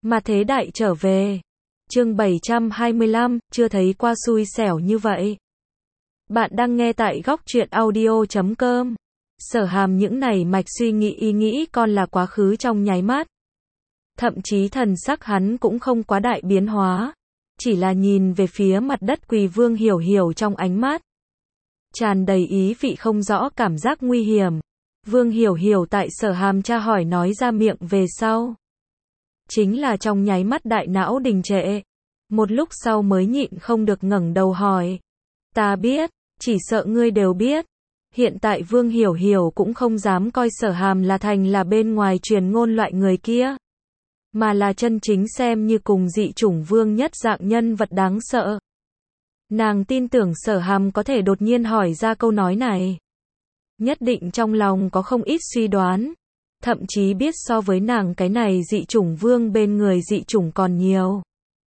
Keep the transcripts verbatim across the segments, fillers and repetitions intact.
Mà thế đại trở về. Chương bảy trăm hai mươi lăm, chưa thấy qua xui xẻo như vậy. Bạn đang nghe tại góc truyện audio chấm com. Sở Hàm những này mạch suy nghĩ ý nghĩ con là quá khứ trong nháy mắt. Thậm chí thần sắc hắn cũng không quá đại biến hóa. Chỉ là nhìn về phía mặt đất quỳ Vương Hiểu Hiểu trong ánh mắt. Tràn đầy ý vị không rõ cảm giác nguy hiểm. Vương Hiểu Hiểu tại Sở Hàm tra hỏi nói ra miệng về sau. Chính là trong nháy mắt đại não đình trệ. Một lúc sau mới nhịn không được ngẩng đầu hỏi. Ta biết, chỉ sợ ngươi đều biết. Hiện tại Vương Hiểu Hiểu cũng không dám coi Sở Hàm là thành là bên ngoài truyền ngôn loại người kia. Mà là chân chính xem như cùng dị chủng vương nhất dạng nhân vật đáng sợ. Nàng tin tưởng Sở Hàm có thể đột nhiên hỏi ra câu nói này. Nhất định trong lòng có không ít suy đoán. Thậm chí biết so với nàng cái này dị chủng vương bên người dị chủng còn nhiều.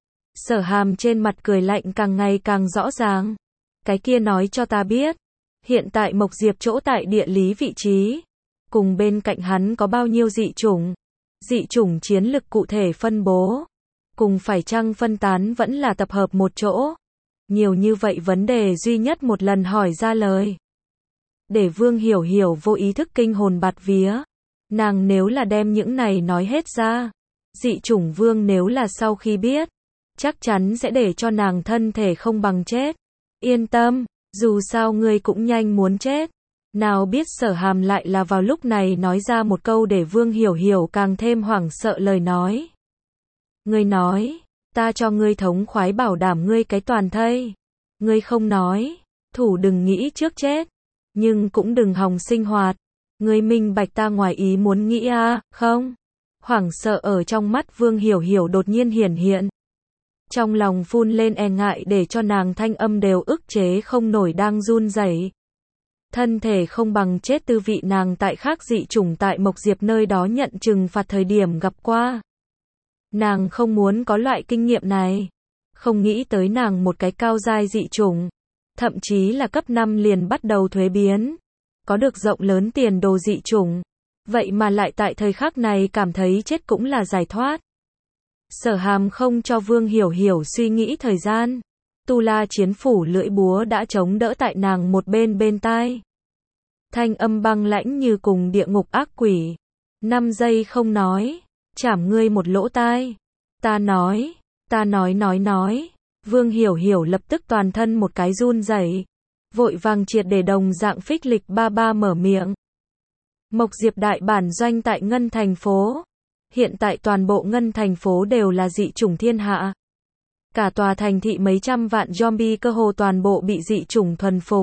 Sở Hàm trên mặt cười lạnh càng ngày càng rõ ràng. Cái kia nói cho ta biết. Hiện tại Mộc Diệp chỗ tại địa lý vị trí. Cùng bên cạnh hắn có bao nhiêu dị chủng. Dị chủng chiến lực cụ thể phân bố. Cùng phải chăng phân tán vẫn là tập hợp một chỗ. Nhiều như vậy vấn đề duy nhất một lần hỏi ra lời. Để Vương Hiểu Hiểu vô ý thức kinh hồn bạt vía. Nàng nếu là đem những này nói hết ra. Dị chủng vương nếu là sau khi biết. Chắc chắn sẽ để cho nàng thân thể không bằng chết. Yên tâm, dù sao ngươi cũng nhanh muốn chết. Nào biết Sở Hàm lại là vào lúc này nói ra một câu để Vương Hiểu Hiểu càng thêm hoảng sợ lời nói. Ngươi nói, ta cho ngươi thống khoái bảo đảm ngươi cái toàn thây. Ngươi không nói, thủ đừng nghĩ trước chết. Nhưng cũng đừng hòng sinh hoạt. Ngươi minh bạch ta ngoài ý muốn nghĩ à, không? Hoảng sợ ở trong mắt Vương Hiểu Hiểu đột nhiên hiển hiện. Trong lòng phun lên e ngại để cho nàng thanh âm đều ức chế không nổi đang run rẩy. Thân thể không bằng chết tư vị nàng tại khác dị chủng tại Mộc Diệp nơi đó nhận trừng phạt thời điểm gặp qua. Nàng không muốn có loại kinh nghiệm này. Không nghĩ tới nàng một cái cao giai dị chủng. Thậm chí là cấp năm liền bắt đầu thuế biến. Có được rộng lớn tiền đồ dị chủng. Vậy mà lại tại thời khắc này cảm thấy chết cũng là giải thoát. Sở Hàm không cho Vương Hiểu Hiểu suy nghĩ thời gian. Tu La chiến phủ lưỡi búa đã chống đỡ tại nàng một bên bên tai. Thanh âm băng lãnh như cùng địa ngục ác quỷ. Năm giây không nói. Chảm ngươi một lỗ tai. Ta nói. Ta nói nói nói. Vương Hiểu Hiểu lập tức toàn thân một cái run rẩy. Vội vàng triệt để đồng dạng phích lịch ba ba mở miệng. Mộc Diệp đại bản doanh tại Ngân thành phố. Hiện tại toàn bộ Ngân thành phố đều là dị chủng thiên hạ. Cả tòa thành thị mấy trăm vạn zombie cơ hồ toàn bộ bị dị chủng thuần phục.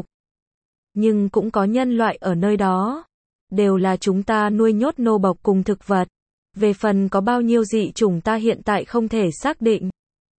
Nhưng cũng có nhân loại ở nơi đó. Đều là chúng ta nuôi nhốt nô bộc cùng thực vật. Về phần có bao nhiêu dị chủng ta hiện tại không thể xác định.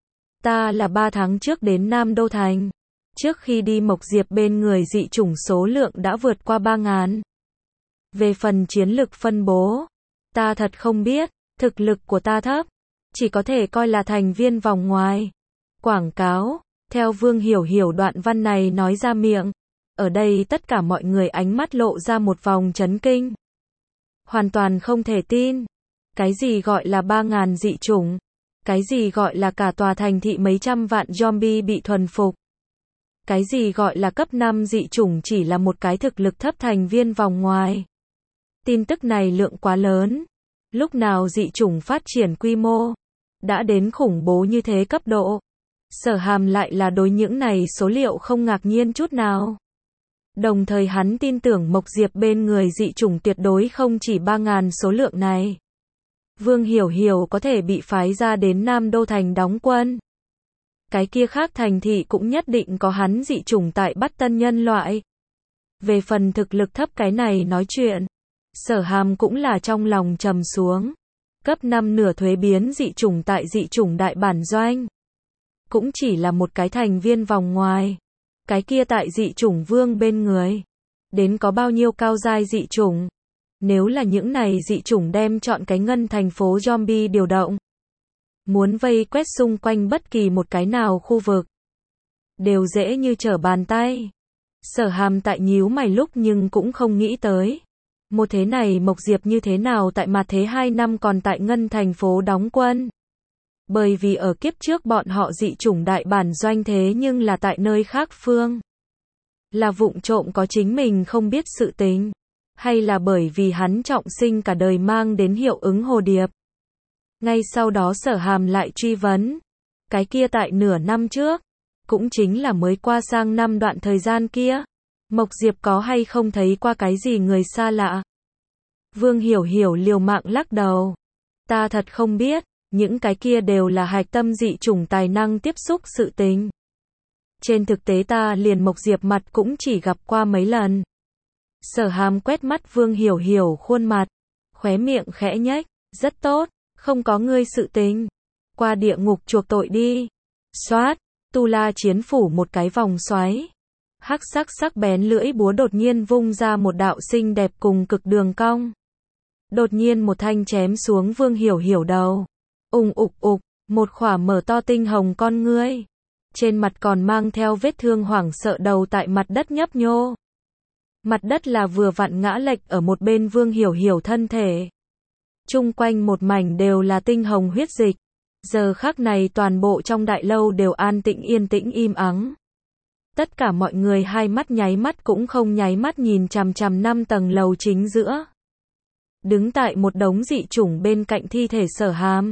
Ta là ba tháng trước đến Nam Đô Thành. Trước khi đi Mộc Diệp bên người dị chủng số lượng đã vượt qua ba ngàn. Về phần chiến lực phân bố, ta thật không biết, thực lực của ta thấp, chỉ có thể coi là thành viên vòng ngoài. Quảng cáo, theo Vương Hiểu Hiểu đoạn văn này nói ra miệng, ở đây tất cả mọi người ánh mắt lộ ra một vòng chấn kinh. Hoàn toàn không thể tin, cái gì gọi là ba ngàn dị chủng, cái gì gọi là cả tòa thành thị mấy trăm vạn zombie bị thuần phục. Cái gì gọi là cấp năm dị chủng chỉ là một cái thực lực thấp thành viên vòng ngoài. Tin tức này lượng quá lớn. Lúc nào dị chủng phát triển quy mô đã đến khủng bố như thế cấp độ. Sở Hàm lại là đối những này số liệu không ngạc nhiên chút nào. Đồng thời hắn tin tưởng Mộc Diệp bên người dị chủng tuyệt đối không chỉ ba ngàn số lượng này. Vương Hiểu Hiểu có thể bị phái ra đến Nam Đô Thành đóng quân. Cái kia khác thành thị cũng nhất định có hắn dị chủng tại bắt tân nhân loại. Về phần thực lực thấp cái này nói chuyện. Sở Hàm cũng là trong lòng trầm xuống. Cấp năm nửa thuế biến dị chủng tại dị chủng đại bản doanh. Cũng chỉ là một cái thành viên vòng ngoài. Cái kia tại dị chủng vương bên người. Đến có bao nhiêu cao giai dị chủng. Nếu là những này dị chủng đem chọn cái Ngân thành phố zombie điều động. Muốn vây quét xung quanh bất kỳ một cái nào khu vực. Đều dễ như trở bàn tay. Sở Hàm tại nhíu mày lúc nhưng cũng không nghĩ tới. Một thế này Mộc Diệp như thế nào tại mặt thế hai năm còn tại Ngân thành phố đóng quân. Bởi vì ở kiếp trước bọn họ dị chủng đại bản doanh thế nhưng là tại nơi khác phương. Là vụng trộm có chính mình không biết sự tình. Hay là bởi vì hắn trọng sinh cả đời mang đến hiệu ứng hồ điệp. Ngay sau đó Sở Hàm lại truy vấn. Cái kia tại nửa năm trước. Cũng chính là mới qua sang năm đoạn thời gian kia. Mộc Diệp có hay không thấy qua cái gì người xa lạ? Vương Hiểu Hiểu liều mạng lắc đầu. Ta thật không biết, những cái kia đều là hạch tâm dị chủng tài năng tiếp xúc sự tình. Trên thực tế ta liền Mộc Diệp mặt cũng chỉ gặp qua mấy lần. Sở Hàm quét mắt Vương Hiểu Hiểu khuôn mặt, khóe miệng khẽ nhếch, rất tốt, không có ngươi sự tình. Qua địa ngục chuộc tội đi. Xoát, Tu La Chiến phủ một cái vòng xoáy. Hắc sắc sắc bén lưỡi búa đột nhiên vung ra một đạo xinh đẹp cùng cực đường cong. Đột nhiên một thanh chém xuống Vương Hiểu Hiểu đầu. Ùng ục ục, một khỏa mở to tinh hồng con ngươi. Trên mặt còn mang theo vết thương hoảng sợ đầu tại mặt đất nhấp nhô. Mặt đất là vừa vặn ngã lệch ở một bên Vương Hiểu Hiểu thân thể. Chung quanh một mảnh đều là tinh hồng huyết dịch. Giờ khắc này toàn bộ trong đại lâu đều an tĩnh yên tĩnh im ắng. Tất cả mọi người hai mắt nháy mắt cũng không nháy mắt nhìn chằm chằm năm tầng lầu chính giữa. Đứng tại một đống dị chủng bên cạnh thi thể Sở Hàm.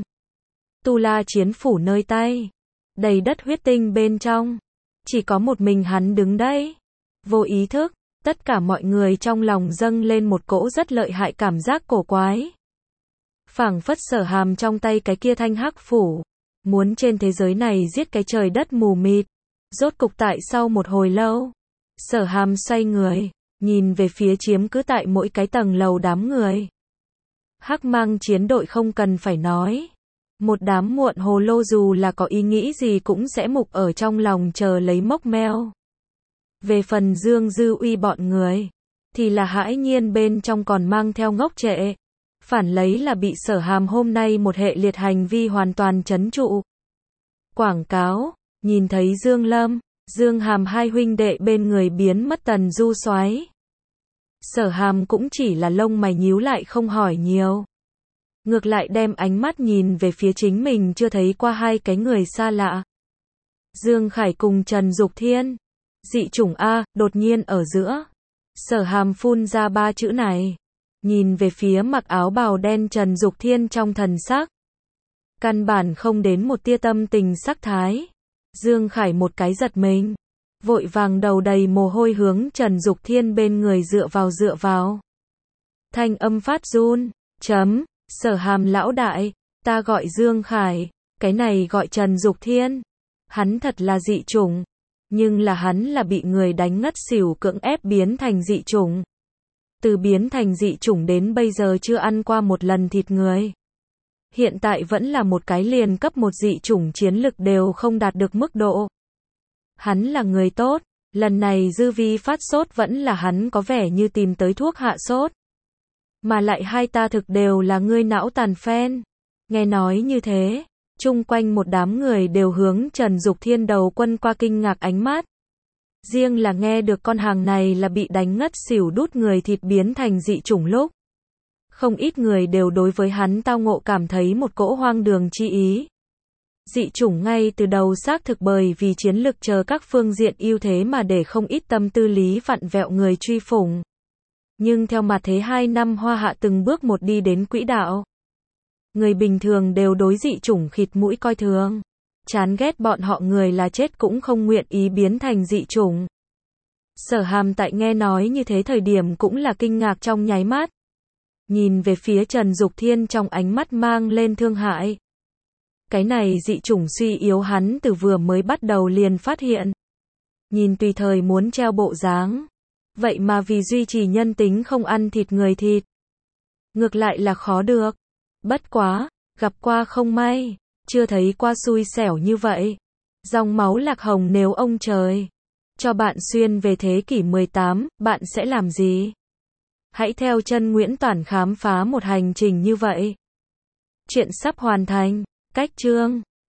Tu La Chiến phủ nơi tay. Đầy đất huyết tinh bên trong. Chỉ có một mình hắn đứng đấy. Vô ý thức, tất cả mọi người trong lòng dâng lên một cỗ rất lợi hại cảm giác cổ quái. Phảng phất Sở Hàm trong tay cái kia thanh hắc phủ. Muốn trên thế giới này giết cái trời đất mù mịt. Rốt cục tại sau một hồi lâu. Sở Hàm xoay người. Nhìn về phía chiếm cứ tại mỗi cái tầng lầu đám người. Hắc mang chiến đội không cần phải nói. Một đám muộn hồ lô dù là có ý nghĩ gì cũng sẽ mục ở trong lòng chờ lấy mốc meo. Về phần Dương Dư Uy bọn người. Thì là hãi nhiên bên trong còn mang theo ngốc trệ. Phản lấy là bị Sở Hàm hôm nay một hệ liệt hành vi hoàn toàn trấn trụ. Quảng cáo. Nhìn thấy Dương Lâm, Dương Hàm hai huynh đệ bên người biến mất Tần Du Soái. Sở Hàm cũng chỉ là lông mày nhíu lại không hỏi nhiều. Ngược lại đem ánh mắt nhìn về phía chính mình chưa thấy qua hai cái người xa lạ. Dương Khải cùng Trần Dục Thiên. Dị chủng A, đột nhiên ở giữa. Sở Hàm phun ra ba chữ này. Nhìn về phía mặc áo bào đen Trần Dục Thiên trong thần sắc. Căn bản không đến một tia tâm tình sắc thái. Dương Khải một cái giật mình. Vội vàng đầu đầy mồ hôi hướng Trần Dục Thiên bên người dựa vào dựa vào. Thanh âm phát run. Chấm. Sở Hàm lão đại. Ta gọi Dương Khải. Cái này gọi Trần Dục Thiên. Hắn thật là dị chủng. Nhưng là hắn là bị người đánh ngất xỉu cưỡng ép biến thành dị chủng. Từ biến thành dị chủng đến bây giờ chưa ăn qua một lần thịt người. Hiện tại vẫn là một cái liền cấp một dị chủng chiến lực đều không đạt được mức độ. Hắn là người tốt, lần này dư vi phát sốt vẫn là hắn có vẻ như tìm tới thuốc hạ sốt. Mà lại hai ta thực đều là ngươi não tàn phen. Nghe nói như thế, chung quanh một đám người đều hướng Trần Dục Thiên đầu quân qua kinh ngạc ánh mắt. Riêng là nghe được con hàng này là bị đánh ngất xỉu đút người thịt biến thành dị chủng lúc. Không ít người đều đối với hắn tao ngộ cảm thấy một cỗ hoang đường chi ý. Dị chủng ngay từ đầu xác thực bởi vì chiến lực chờ các phương diện ưu thế mà để không ít tâm tư lý vặn vẹo người truy phủng. Nhưng theo mặt thế hai năm hoa hạ từng bước một đi đến quỹ đạo. Người bình thường đều đối dị chủng khịt mũi coi thường. Chán ghét bọn họ người là chết cũng không nguyện ý biến thành dị chủng. Sở Hàm tại nghe nói như thế thời điểm cũng là kinh ngạc trong nháy mắt. Nhìn về phía Trần Dục Thiên trong ánh mắt mang lên thương hại. Cái này dị chủng suy yếu hắn từ vừa mới bắt đầu liền phát hiện. Nhìn tùy thời muốn treo bộ dáng. Vậy mà vì duy trì nhân tính không ăn thịt người thịt. Ngược lại là khó được. Bất quá, gặp qua không may, chưa thấy qua xui xẻo như vậy. Dòng máu lạc hồng nếu ông trời cho bạn xuyên về thế kỷ mười tám, bạn sẽ làm gì? Hãy theo chân Nguyễn Toản khám phá một hành trình như vậy. Chuyện sắp hoàn thành. Cách chương